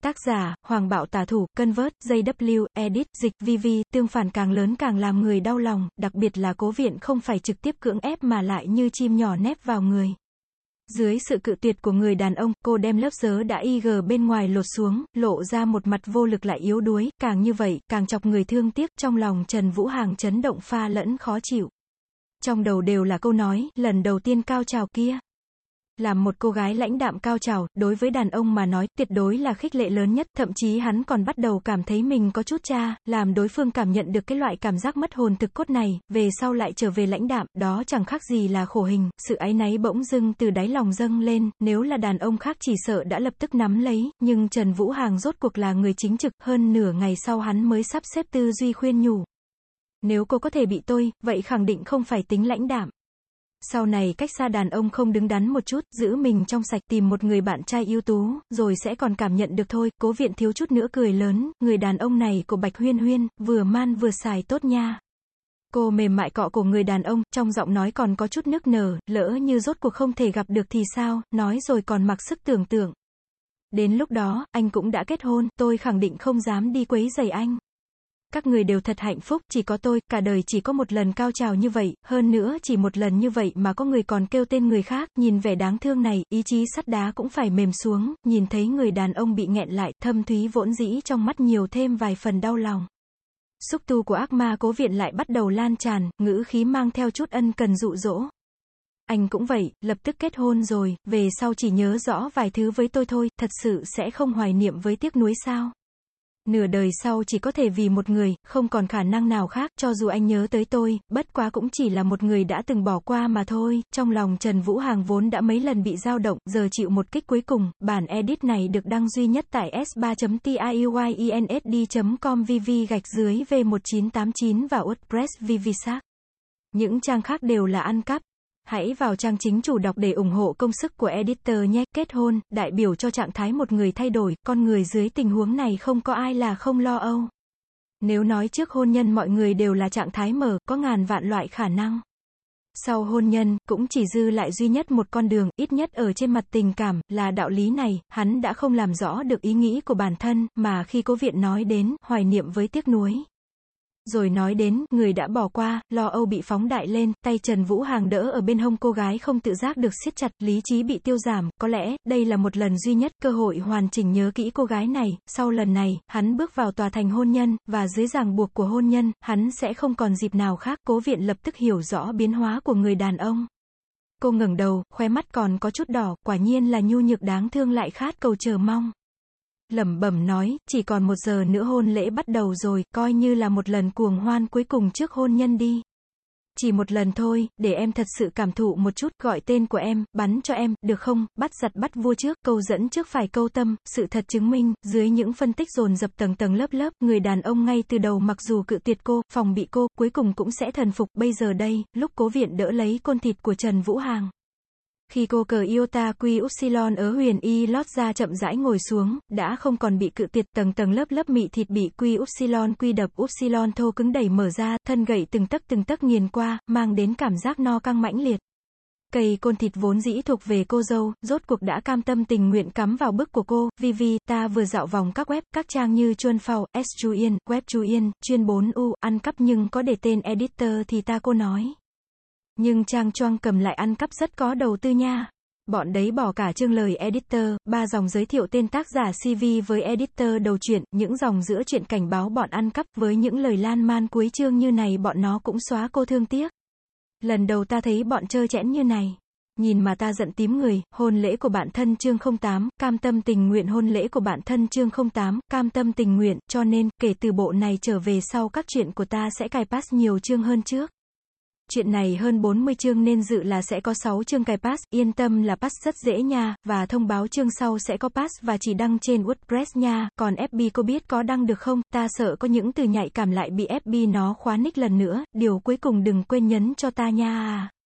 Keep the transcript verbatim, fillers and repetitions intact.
Tác giả, Hoàng Bạo Tả Thủ, Convert, gi vê, Edit, Dịch, vê vê, tương phản càng lớn càng làm người đau lòng, đặc biệt là Cố Viện không phải trực tiếp cưỡng ép mà lại như chim nhỏ nép vào người. Dưới sự cự tuyệt của người đàn ông, cô đem lớp dớ đã y gờ bên ngoài lột xuống, lộ ra một mặt vô lực lại yếu đuối, càng như vậy, càng chọc người thương tiếc, trong lòng Trần Vũ Hàng chấn động pha lẫn khó chịu. Trong đầu đều là câu nói, lần đầu tiên cao trào kia. Làm một cô gái lãnh đạm cao trào, đối với đàn ông mà nói, tuyệt đối là khích lệ lớn nhất, thậm chí hắn còn bắt đầu cảm thấy mình có chút cha, làm đối phương cảm nhận được cái loại cảm giác mất hồn thực cốt này, về sau lại trở về lãnh đạm, đó chẳng khác gì là khổ hình, sự áy náy bỗng dưng từ đáy lòng dâng lên, nếu là đàn ông khác chỉ sợ đã lập tức nắm lấy, nhưng Trần Vũ Hàng rốt cuộc là người chính trực, hơn nửa ngày sau hắn mới sắp xếp tư duy khuyên nhủ. Nếu cô có thể bị tôi, vậy khẳng định không phải tính lãnh đạm. Sau này cách xa đàn ông không đứng đắn một chút, giữ mình trong sạch, tìm một người bạn trai ưu tú, rồi sẽ còn cảm nhận được thôi. Cố Viện thiếu chút nữa cười lớn, người đàn ông này của Bạch Huyên Huyên, vừa man vừa xài tốt nha. Cô mềm mại cọ cổ người đàn ông, trong giọng nói còn có chút nức nở, lỡ như rốt cuộc không thể gặp được thì sao, nói rồi còn mặc sức tưởng tượng. Đến lúc đó, anh cũng đã kết hôn, tôi khẳng định không dám đi quấy rầy anh. Các người đều thật hạnh phúc, chỉ có tôi, cả đời chỉ có một lần cao trào như vậy, hơn nữa chỉ một lần như vậy mà có người còn kêu tên người khác, nhìn vẻ đáng thương này, ý chí sắt đá cũng phải mềm xuống, nhìn thấy người đàn ông bị nghẹn lại, thâm thúy vỗn dĩ trong mắt nhiều thêm vài phần đau lòng. Xúc tu của ác ma Cố Viện lại bắt đầu lan tràn, ngữ khí mang theo chút ân cần dụ dỗ. Anh cũng vậy, lập tức kết hôn rồi, về sau chỉ nhớ rõ vài thứ với tôi thôi, thật sự sẽ không hoài niệm với tiếc nuối sao? Nửa đời sau chỉ có thể vì một người, không còn khả năng nào khác, cho dù anh nhớ tới tôi, bất quá cũng chỉ là một người đã từng bỏ qua mà thôi. Trong lòng Trần Vũ Hàng vốn đã mấy lần bị dao động, giờ chịu một kích cuối cùng. Bản edit này được đăng duy nhất tại s ba chấm tiuyensd chấm com vv gạch dưới v một chín tám chín và WordPress vvsac. Những trang khác đều là ăn cắp. Hãy vào trang chính chủ đọc để ủng hộ công sức của editor nhé. Kết hôn, đại biểu cho trạng thái một người thay đổi, con người dưới tình huống này không có ai là không lo âu. Nếu nói trước hôn nhân mọi người đều là trạng thái mở, có ngàn vạn loại khả năng. Sau hôn nhân, cũng chỉ dư lại duy nhất một con đường, ít nhất ở trên mặt tình cảm, là đạo lý này, hắn đã không làm rõ được ý nghĩ của bản thân, mà khi Cố Viện nói đến, hoài niệm với tiếc nuối. Rồi nói đến, người đã bỏ qua, lo âu bị phóng đại lên, tay Trần Vũ Hàng đỡ ở bên hông cô gái không tự giác được siết chặt, lý trí bị tiêu giảm, có lẽ, đây là một lần duy nhất, cơ hội hoàn chỉnh nhớ kỹ cô gái này, sau lần này, hắn bước vào tòa thành hôn nhân, và dưới ràng buộc của hôn nhân, hắn sẽ không còn dịp nào khác. Cố Viện lập tức hiểu rõ biến hóa của người đàn ông. Cô ngẩng đầu, khóe mắt còn có chút đỏ, quả nhiên là nhu nhược đáng thương lại khát cầu chờ mong. Lẩm bẩm nói, chỉ còn một giờ nữa hôn lễ bắt đầu rồi, coi như là một lần cuồng hoan cuối cùng trước hôn nhân đi. Chỉ một lần thôi, để em thật sự cảm thụ một chút, gọi tên của em, bắn cho em, được không, bắt giật bắt vua trước, câu dẫn trước phải câu tâm, sự thật chứng minh, dưới những phân tích dồn dập tầng tầng lớp lớp, người đàn ông ngay từ đầu mặc dù cự tuyệt cô, phòng bị cô, cuối cùng cũng sẽ thần phục, bây giờ đây, lúc Cố Viện đỡ lấy côn thịt của Trần Vũ Hàng. Khi cô cờ iota quy upsilon ở huyền y lót ra chậm rãi ngồi xuống, đã không còn bị cự tuyệt, tầng tầng lớp lớp mị thịt bị quy upsilon quy đập upsilon thô cứng đẩy mở ra, thân gậy từng tấc từng tấc nghiền qua, mang đến cảm giác no căng mãnh liệt. Cây côn thịt vốn dĩ thuộc về cô dâu, rốt cuộc đã cam tâm tình nguyện cắm vào bức của cô. Vivi, ta vừa dạo vòng các web, các trang như Chuan Phao, S Chuyen, Web Chuyen, Chuyên bốn U, ăn cắp nhưng có để tên editor thì ta cô nói. Nhưng trang Choang cầm lại ăn cắp rất có đầu tư nha. Bọn đấy bỏ cả chương lời editor, ba dòng giới thiệu tên tác giả xê vê với editor đầu truyện, những dòng giữa truyện cảnh báo bọn ăn cắp, với những lời lan man cuối chương như này bọn nó cũng xóa cô thương tiếc. Lần đầu ta thấy bọn trơ trẽn như này. Nhìn mà ta giận tím người. Hôn lễ của bạn thân chương không tám, cam tâm tình nguyện. Hôn lễ của bạn thân chương không tám, cam tâm tình nguyện, cho nên, kể từ bộ này trở về sau các chuyện của ta sẽ cài pass nhiều chương hơn trước. Chuyện này hơn bốn mươi chương nên dự là sẽ có sáu chương cài pass, yên tâm là pass rất dễ nha, và thông báo chương sau sẽ có pass và chỉ đăng trên WordPress nha, còn ép bê cô biết có đăng được không, ta sợ có những từ nhạy cảm lại bị ép bê nó khóa nick lần nữa, điều cuối cùng đừng quên nhấn cho ta nha.